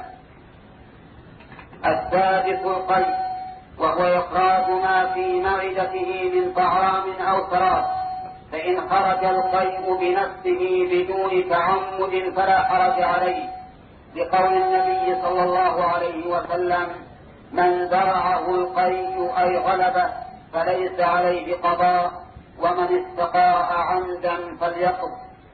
السادس القيء، وهو إخراج ما في معدته من طعام أو شراب، فإن خرج القيء بنفسه بدون تعمد فلا حرج عليه، لقول النبي صلى الله عليه وسلم: من درعه القيء أي غلبه فليس عليه قضاء، ومن استقاء عمدا فليقض.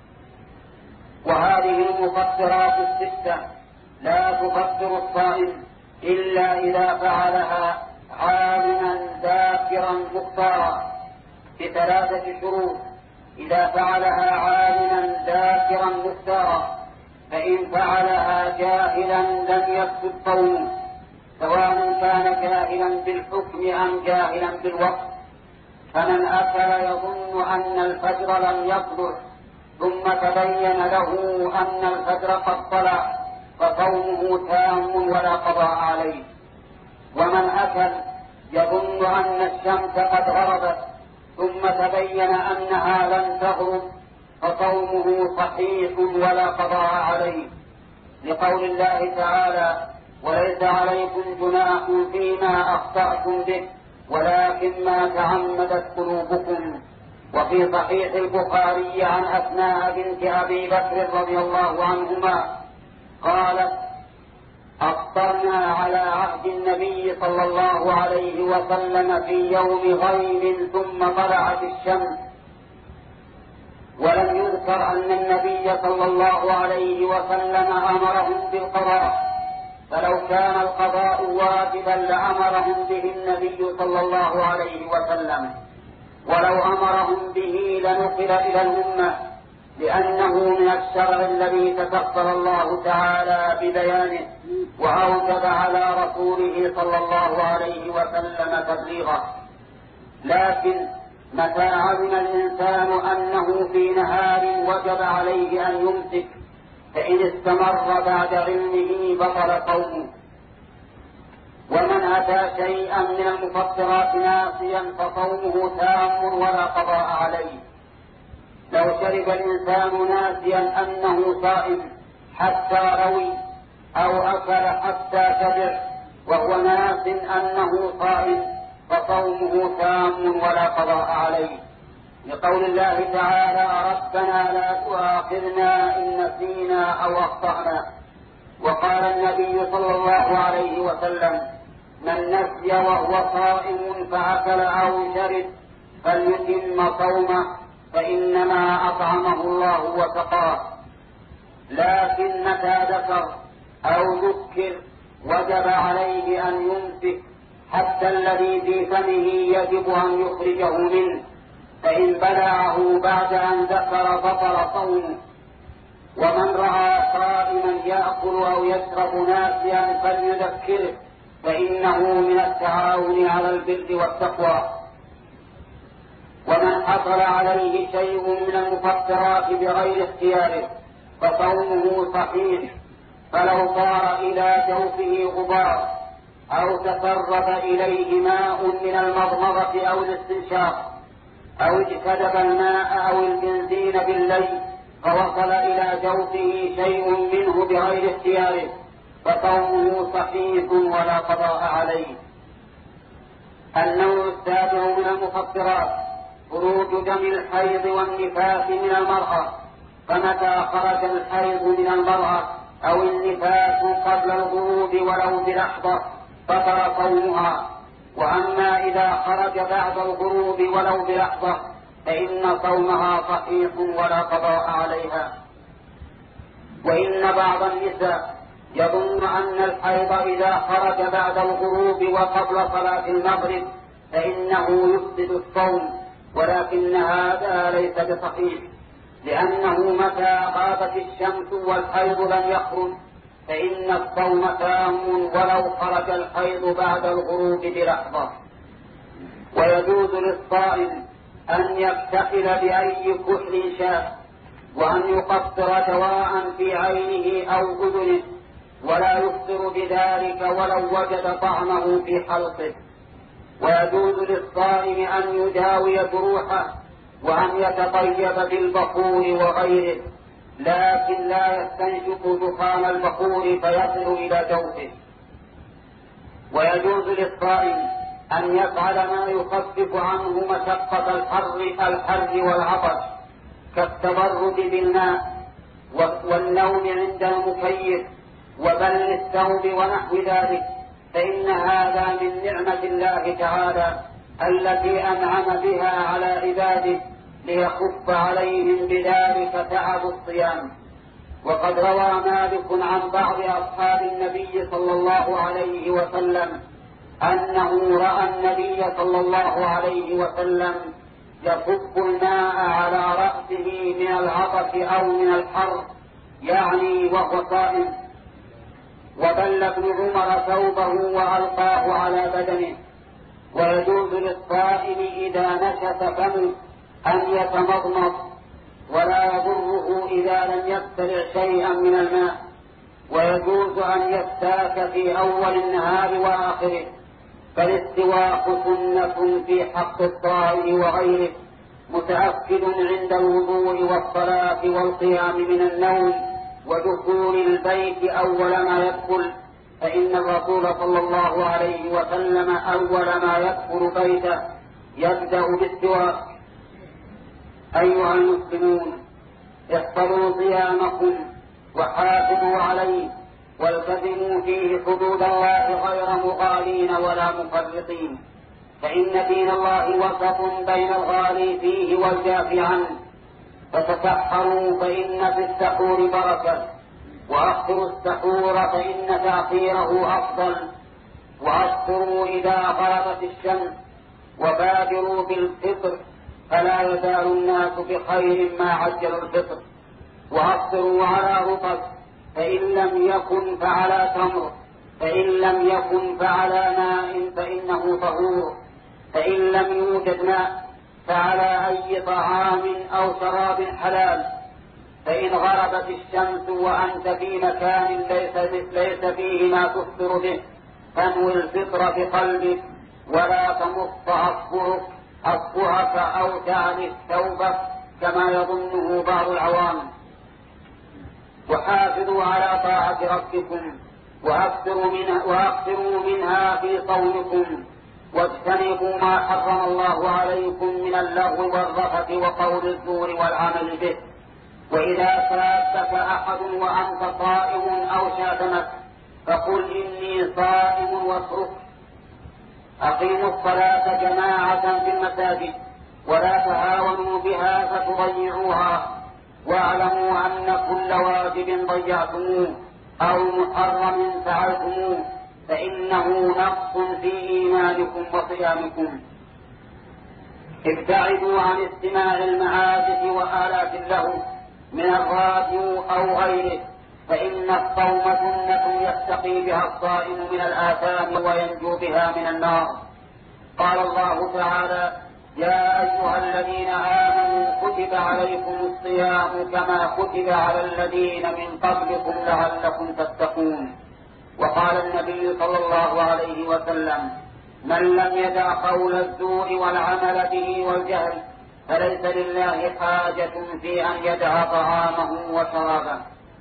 وهذه المفطرات الستة لا تفطر الصائم إلا إذا فعلها عالما ذاكرا مختارا بثلاثة شروط: إذا فعلها عالما ذاكرا مختارا فإن فعلها جاهلا لم يفسد صومه، سواء كان جاهلا بالحكم أم جاهلا بالوقت. فمن أكل يظن أن الفجر لم يطلع ثم تبين له أن الفجر قد طلع فصومه تام ولا قضاء عليه. ومن أكل يظن أن الشمس قد غربت ثم تبين أنها لم تغرب فصومه صحيح ولا قضاء عليه، لقول الله تعالى: وليس عليكم جناح فيما أخطأتم به ولكن ما تعمدت قلوبكم. وفي صحيح البخاري عن أسماء بنت أبي بكر رضي الله عنهما قالت: أفطرنا على عهد النبي صلى الله عليه وسلم في يوم غيم ثم طلعت الشمس، ولم يذكر أن النبي صلى الله عليه وسلم أمرهم بالقضاء، فلو كان القضاء واجبا لأمرهم به النبي صلى الله عليه وسلم، ولو أمرهم به لنقل إلى الأمة، لأنه من الشرع الذي تكفل الله تعالى ببيانه وأوجب على رسوله صلى الله عليه وسلم تبليغه. لكن متى علم الإنسان أنه في نهار وجب عليه أن يمسك فإن استمر بعد علمه بطل صومه. ومن أتى شيئا من المفطرات ناسيا فصومه تام ولا قضاء عليه. لو شرب الإنسان ناسيا أنه صائم حتى روي أو أكل حتى شبع وهو ناس أنه صائم فصومه تام ولا قضاء عليه، لقول الله تعالى: ربنا لا تؤاخذنا إن نسينا أو أخطأنا. وقال النبي صلى الله عليه وسلم: من نسي وهو صائم فأكل أو شرب فليتم صومه فإنما أطعمه الله وسقاه. لكن متى ذكر أو ذكر وجب عليه أن يمسك حتى الذي في فمه يجب أن يخرجه منه، فإن بلعه بعد أن ذكر بطل صومه. ومن رأى صائما يأكل أو يشرب ناسيا فليذكره، فإنه من التعاون على البر والتقوى. ومن حصل عليه شيء من المفطرات بغير اختياره فصومه صحيح، فلو طار إلى جوفه غبار أو تسرب إليه ماء من المضمضة أو الاستنشاق أو اجتذب الماء أو البنزين بالليل فوصل إلى جوفه شيء منه بغير اختياره فصومه صحيح ولا قضاء عليه. النوع السابع من المفطرات خروج دم الحيض والنفاس من المرأة، فمتى خرج الحيض من المرأة أو النفاس قبل الغروب ولو بلحظة بطل صومها، وأما إذا خرج بعد الغروب ولو بلحظة فإن صومها صحيح ولا قضاء عليها. وإن بعض النساء يظن أن الحيض إذا خرج بعد الغروب وقبل صلاة المغرب فإنه يفسد الصوم، ولكن هذا ليس بصحيح، لأنه متى غابت الشمس والحيض لم يخرج فإن الصوم تام ولو خرج الحيض بعد الغروب بلحظة. ويجوز للصائم أن يكتحل بأي كحل شاء، وأن يقصر دواء في عينه أو أذنه، ولا يفطر بذلك ولو وجد طعمه في حلقه. ويجوز للصائم أن يداوي جروحه وأن يتطيب بالبخور وغيره، لكن لا يستنشق دخان البخور فيصل إلى جوفه. ويجوز للصائم أن يفعل ما يخفف عنه مشقة الحر الحر والعطش كالتبرد بالماء والنوم عند المكيف وبل الثوب ونحو ذلك، فإن هذا من نعمة الله تعالى التي أنعم بها على عباده ليخف عليهم بذلك تعب الصيام. وقد روى مالك عن بعض أصحاب النبي صلى الله عليه وسلم أنه رأى النبي صلى الله عليه وسلم يصب الماء على رأسه من العطش أو من الحر يعني وهو صائم. وبل ابن عمر ثوبه وألقاه على بدنه. ويجوز للصائم إذا نشف فمه أن يتمضمض، ولا يضره إذا لم يبتلع شيئا من الماء. ويجوز أن يستاك في أول النهار وآخره، فالاستواك سنة في حق الطائر وغيره، متأكد عند الوضوء والصلاة والقيام من النوم ودخول البيت أول ما يدخل، فإن الرسول صلى الله عليه وسلم أول ما يدخل بيته يبدأ بالسواك. أيها المسلمون، احفظوا صيامكم وحافظوا عليه، والتزموا فيه حدود الله غير مغالين ولا مفرطين، فإن دين الله وسط بين الغالي فيه والجاف عنه. فتسحروا فإن في السحور بركة، وأخروا السحور فإن تأخيره أفضل، وأفطروا إذا غابت الشمس، وبادروا بالفطر، فلا يزال الناس بخير ما عجلوا الفطر. وأفطروا على رطب، فإن لم يكن فعلى تمر، فإن لم يكن فعلى ماء فإنه طهور، فإن لم يوجد ماء فعلى أي طعام أو شراب حلال. فإن غربت الشمس وأنت في مكان ليس, ليس فيه ما تفطر به، فانوي الفطر بقلبك، ولا تمص أصبعك أصبعك أو تعلق ثوبك كما يظنه بعض العوام. وحافظوا على طاعة ربكم، وأكثروا منها, وأكثروا منها في صومكم، واجتنبوا ما حرم الله عليكم من اللغو والرفث وقول الزور والعمل به. وإذا سابك أحد وأنت صائم أو شاتمك فقل إني صائم واترك. أقيموا الصلاة جماعة في المساجد، ولا تهاونوا بها فتضيعوها، واعلموا أن كل واجب ضيعتموه أو محرم فعلتموه فإنه نقص في إيمانكم وصيامكم. ابتعدوا عن استماع المعازف وآلات اللهو من الراديو أو غيره، فإن الصوم جنة يستقي بها الصائم من الآثام وينجو بها من النار. قال الله تعالى: يا أيها الذين آمنوا كتب عليكم الصيام كما كتب على الذين من قبلكم لعلكم تتقون. وقال النبي صلى الله عليه وسلم: من لم يدع قول الزور والعمل به والجهل فليس لله حاجة في أن يدع طعامه وشرابه.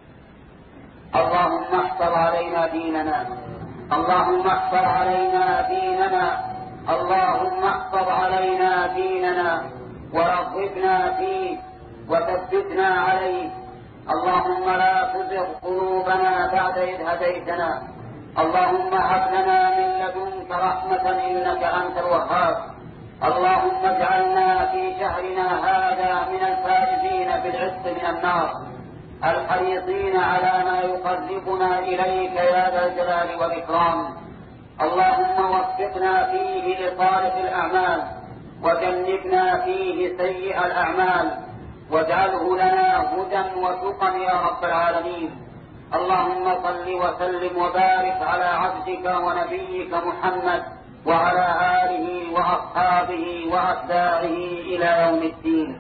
اللهم احفظ علينا ديننا، اللهم احفظ علينا ديننا، اللهم احفظ علينا ديننا ورغبنا فيه وثبتنا عليه. اللهم لا تزغ قلوبنا بعد إذ هديتنا، اللهم هب لنا من لدنك رحمة إنك أنت الوهاب. اللهم اجعلنا في شهرنا هذا من الفائزين بالعتق من النار، الحريصين على ما يقربنا إليك يا ذا الجلال والإكرام. اللهم وفقنا فيه لصالح الأعمال، وجنبنا فيه سيئ الأعمال، واجعله لنا هدى وتقى يا رب العالمين. اللهم صل وسلم وبارك على عبدك ونبيك محمد وعلى آله وأصحابه وأتباعه إلى يوم الدين.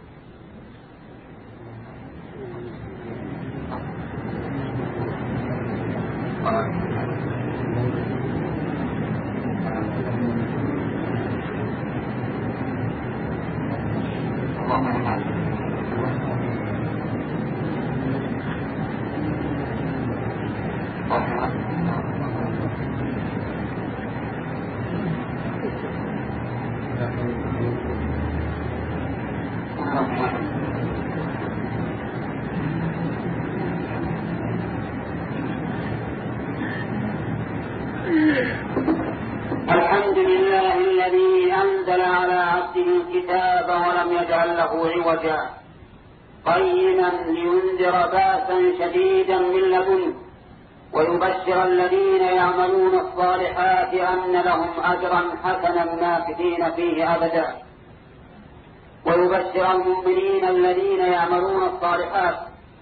الحمد لله الذي أنزل على عبده الكتاب ولم يجعل له عوجا، قيما لينذر بأسا شديدا من لدنه، ويبشر الذين يعملون الصالحات أن لهم أجرا حسنا ماكثين فيه أبدا، ويبشر المؤمنين الذين يعملون الصالحات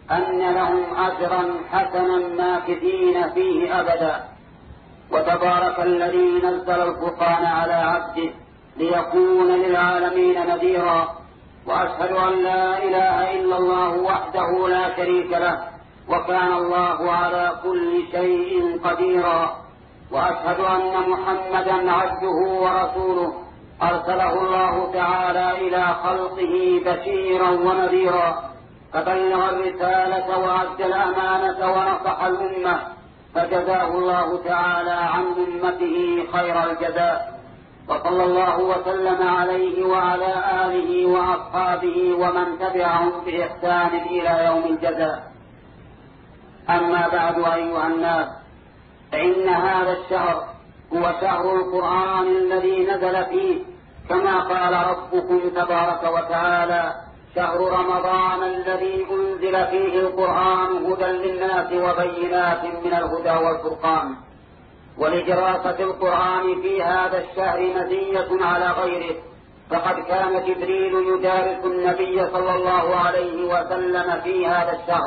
أن لهم أجرا حسنا ماكثين فيه أبدا. وتبارك الذي نزل الفرقان على عبده ليكون للعالمين نذيرا. وأشهد أن لا إله إلا الله وحده لا شريك له، وكان الله على كل شيء قديرا. وأشهد أن محمدا عبده ورسوله أرسله الله تعالى إلى خلقه بشيرا ونذيرا، فبلغ الرسالة وأدى الأمانة ونصح الأمة، فجزاه الله تعالى عن أمته خير الجزاء. وصلى الله وسلم عليه وعلى آله وأصحابه ومن تبعهم بإحسان إلى يوم الجزاء. أما بعد أيها الناس، فإن هذا الشهر هو شهر القرآن الذي نزل فيه، كما قال ربكم تبارك وتعالى: شهر رمضان الذي أنزل فيه القرآن هدى للناس وبينات من الهدى والفرقان. ولدراسة القرآن في هذا الشهر مزية على غيره، فقد كان جبريل يدارس النبي صلى الله عليه وسلم في هذا الشهر.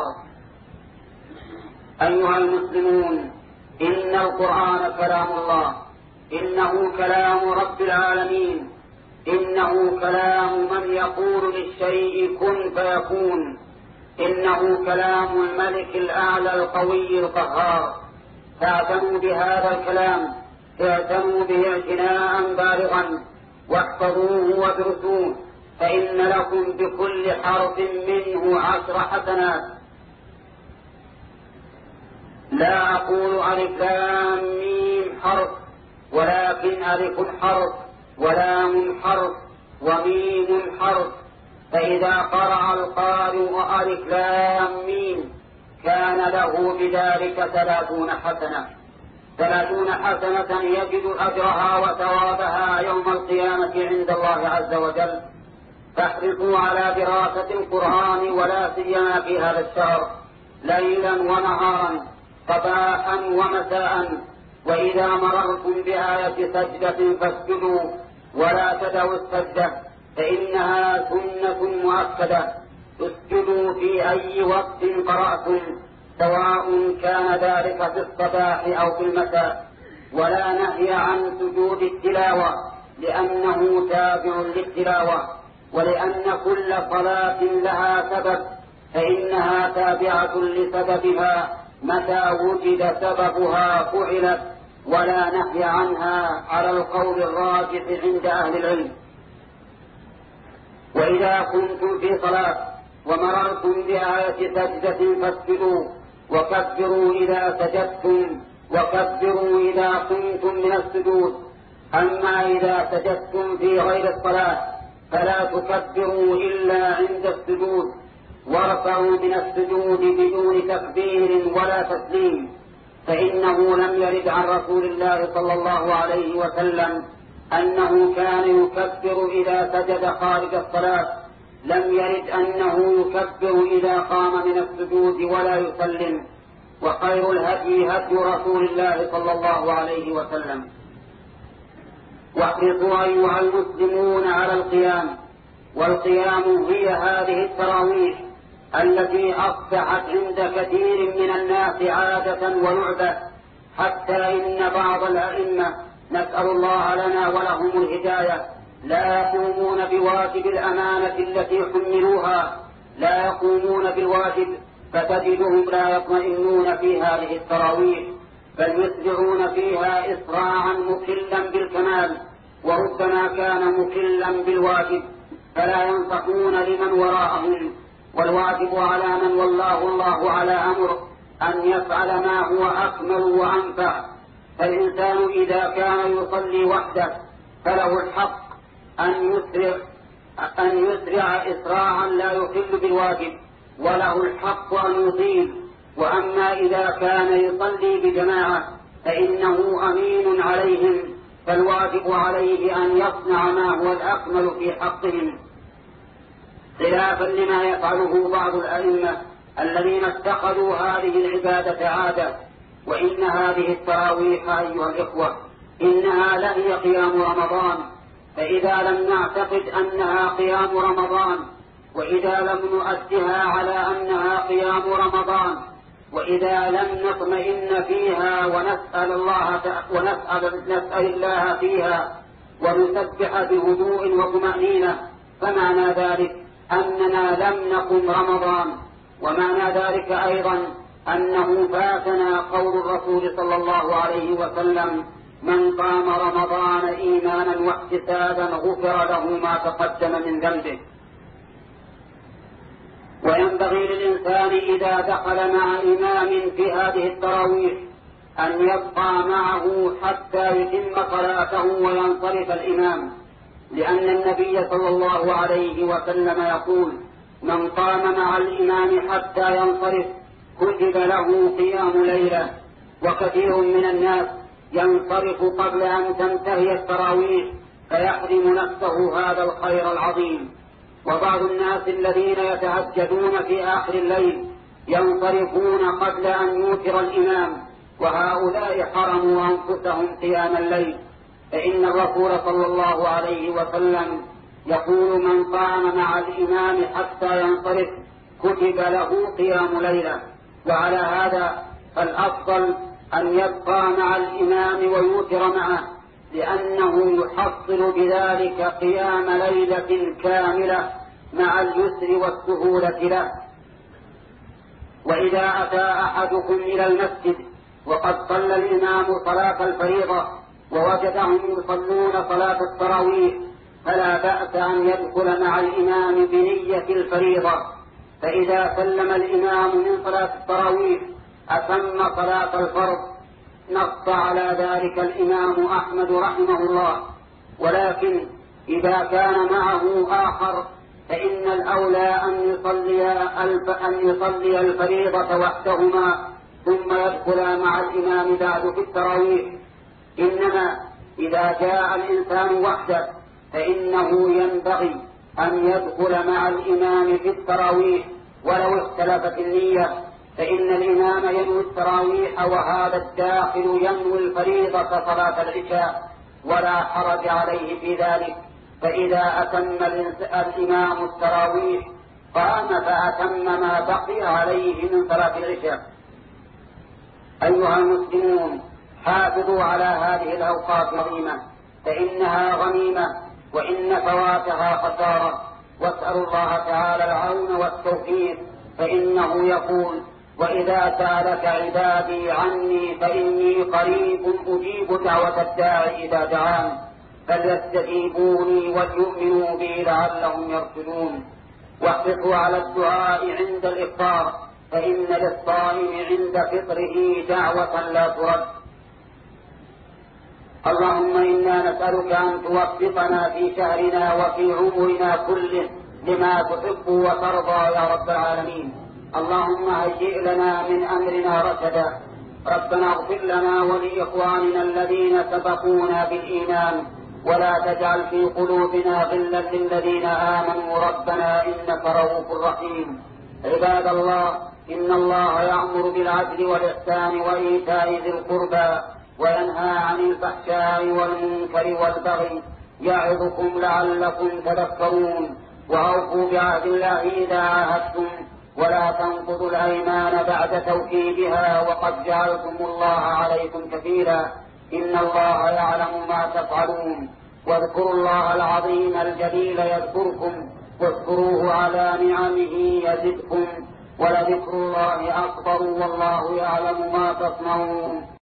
أيها المسلمون، إن القرآن كلام الله، إنه كلام رب العالمين، إنه كلام من يقول للشيء كن فيكون، إنه كلام الملك الأعلى القوي القهار. فاعتنوا بهذا الكلام، اعتنوا به اعتناء بالغا، واحفظوه وادرسوه، فإن لكم بكل حرف منه عشر حسنات. لا أقول ألف لام ميم حرف، ولكن ألف حرف ولام حرف وميم حرف. فإذا قرأ القارئ ألف لام ميم كان له بذلك ثلاثون حسنة، ثلاثون حسنة يجد أجرها وثوابها يوم القيامة عند الله عز وجل. فاحرصوا على دراسة القرآن، ولا سيما في هذا الشهر، ليلا ونهارا، صباحا ومساء. وإذا مررتم بآية سجدة فاسجدوا، ولا تدعوا السجدة فإنها سنة مؤكدة. اسجدوا في أي وقت قرأتم، سواء كان ذلك في الصباح أو في المساء. ولا نهي عن سجود التلاوة، لأنه تابع للتلاوة، ولأن كل صلاة لها سبب، فإنها تابعة لسببها، متى وجد سببها فعلت. ولا نهي عنها على القول الراجح عند أهل العلم. وإذا كنتم في صلاة ومررتم بآية سجدة فاسجدوا، وكبروا إذا سجدتم، وكبروا إذا قمتم من السجود. أما إذا سجدتم في غير الصلاة فلا تكبروا إلا عند السجود، وارفعوا من السجود بدون تكبير ولا تسليم، فإنه لم يرد عن رسول الله صلى الله عليه وسلم أنه كان يكبر إذا سجد خارج الصلاة. لم يرد أنه يكبر إذا قام من السجود ولا يسلم. وخير الهدي هدي رسول الله صلى الله عليه وسلم. واحرصوا أيها المسلمون على القيام، والقيام هي هذه التراويح التي أصبحت عند كثير من الناس عادة ولعبة، حتى إن بعض الأئمة، نسأل الله لنا ولهم الهداية، لا يقومون بواجب الأمانة التي حملوها، لا يقومون بالواجب، فتجدهم لا يطمئنون في هذه التراويح، بل يسرعون فيها إسراعا مكلا بالكمال، وربما كان مكلا بالواجب، فلا ينصحون لمن وراءهم. والواجب على من والله الله على أمر أن يفعل ما هو أكمل وأنفع. فالإنسان إذا كان يصلي وحده فله الحق أن يسرع أن يسرع إسراعا لا يخل بالواجب، وله الحق أن يطيل. وأما إذا كان يصلي بجماعة فإنه أمين عليهم، فالواجب عليه أن يصنع ما هو الأكمل في حقهم، خلافا لما يفعله بعض الأئمة الذين اتخذوا هذه العبادة عادة. وإن هذه التراويح أيها الإخوة إنها لهي قيام رمضان، فإذا لم نعتقد أنها قيام رمضان وإذا لم نؤدها على أنها قيام رمضان، وإذا لم نطمئن فيها ونسأل الله ونسأل نسأل الله فيها ونسبح بهدوء وطمأنينة، فمعنى ذلك أننا لم نقم رمضان. ومعنى ذلك أيضا أنه فاتنا قول الرسول صلى الله عليه وسلم: من قام رمضان إيمانا واحتسابا غفر له ما تقدم من ذنبه. وينبغي للإنسان إذا دخل مع إمام في هذه التراويح أن يبقى معه حتى يتم صلاته وينصرف الإمام، لأن النبي صلى الله عليه وسلم يقول: من قام مع الإمام حتى ينصرف كتب له قيام ليلة. وكثير من الناس ينصرف قبل أن تنتهي التراويح فيحرم نفسه هذا الخير العظيم. وبعض الناس الذين يتهجدون في آخر الليل ينصرفون قبل أن يوتر الإمام، وهؤلاء حرموا أنفسهم قيام الليل، فإن الرسول صلى الله عليه وسلم يقول: من قام مع الإمام حتى ينصرف كتب له قيام ليلة. وعلى هذا فالأفضل أن يبقى مع الإمام ويوتر معه، لأنه يحصل بذلك قيام ليلة كاملة مع اليسر والسهولة له. وإذا أتى أحدكم إلى المسجد وقد صلى الإمام صلاة الفريضة ووجدهم يصلون صلاة التراويح فلا بأس أن يدخل مع الإمام بنية الفريضة، فإذا سلم الإمام من صلاة التراويح أتم صلاة الفرض. نص على ذلك الإمام أحمد رحمه الله. ولكن إذا كان معه آخر فإن الأولى أن يصلي أن يصلي الفريضة وحدهما ثم يدخل مع الإمام بعد في التراويح. إنما إذا جاء الإنسان وحده فإنه ينبغي أن يدخل مع الإمام في التراويح ولو اختلفت النية، فإن الإمام ينوي التراويح وهذا الداخل ينوي الفريضة صلاة العشاء، ولا حرج عليه في ذلك. فإذا أتم الإمام التراويح قام فأتم ما بقي عليه من صلاة العشاء. أيها المسلمون، حافظوا على هذه الأوقات العظيمة فإنها غنيمة، وإن فواتها خسارة. واسألوا الله تعالى العون والتوفيق، فإنه يقول: وإذا سألك عبادي عني فإني قريب أجيب دعوة الداعي إذا دعان فليستجيبوني وليؤمنوا بي لعلهم يرشدون. واحرصوا على الدعاء عند الإفطار، فإن للصائم عند فطره دعوة لا ترد. اللهم إنا نسألك أن توفقنا في شهرنا وفي عمرنا كله لما تحب وترضى يا رب العالمين. اللهم هيئ لنا من أمرنا رشدا. ربنا اغفر لنا ولإخواننا الذين سبقونا بالإيمان، ولا تجعل في قلوبنا غلا للذين آمنوا ربنا إنك رؤوف رحيم. عباد الله، إن الله يأمر بالعدل والإحسان وإيتاء ذي القربى وينهى عن الفحشاء والمنكر والبغي يعظكم لعلكم تذكرون. وأوفوا بعهد الله إذا عاهدتم، ولا تنقضوا الأيمان بعد توكيدها وقد جعلتم الله عليكم كفيلا، إن الله يعلم ما تفعلون. واذكروا الله العظيم الجليل يذكركم، واذكروه على نعمه يزدكم، ولذكر الله أكبر والله يعلم ما تصنعون.